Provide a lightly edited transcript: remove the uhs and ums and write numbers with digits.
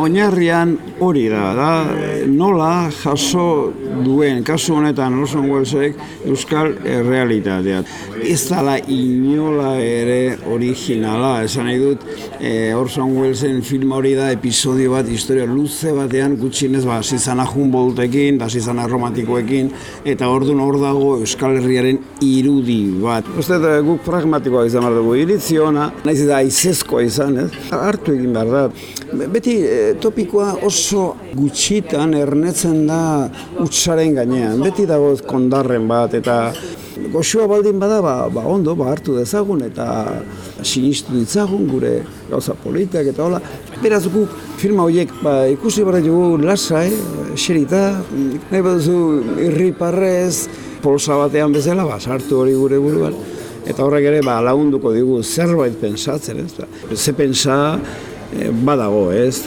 oinarrian hori da nola jaso duen, kasu honetan Orson Wellesek euskal errealitatea. Ez dala inola ere originala, esan nahi dut, Orson Wellesen film hori da episodio bat, historia luze batean, gutxienez hasi zana Humboldtekin, hasi zana romantikoekin, eta orduan hor dago Euskal Herriaren irudi bat. Uste guk pragmatikoa izan behar dugu, iritzi ona, nahiz eta aizezkoa izan, hartu egin behar da. Beti topikoa oso gutxitan ernetzen da hutsaren gainean, beti dago kondarren bat, eta goxua baldin bada, ondo, hartu dezagun, eta sinistu ditzagun gure gauza politak, eta hola. Beraz guk filma horiek ikusi behar dugu lasai, xerita, nahi baduzu irriparrez, polsa batean bezala, sartu hori gure buruan. Eta horrek ere lagunduko digu zerbait pentsatzen, ez? Ze pentsa badago, ez?